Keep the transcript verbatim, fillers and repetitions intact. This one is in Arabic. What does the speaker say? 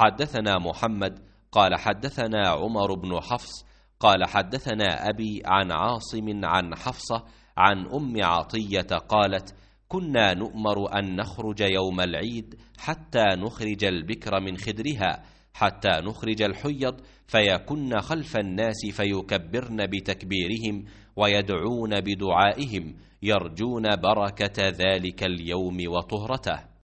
حدثنا محمد قال حدثنا عمر بن حفص قال حدثنا أبي عن عاصم عن حفصة عن أم عطية قالت: كنا نؤمر أن نخرج يوم العيد حتى نخرج البكر من خدرها حتى نخرج الحيض، فيكن خلف الناس فيكبرن بتكبيرهم ويدعون بدعائهم يرجون بركة ذلك اليوم وطهرته.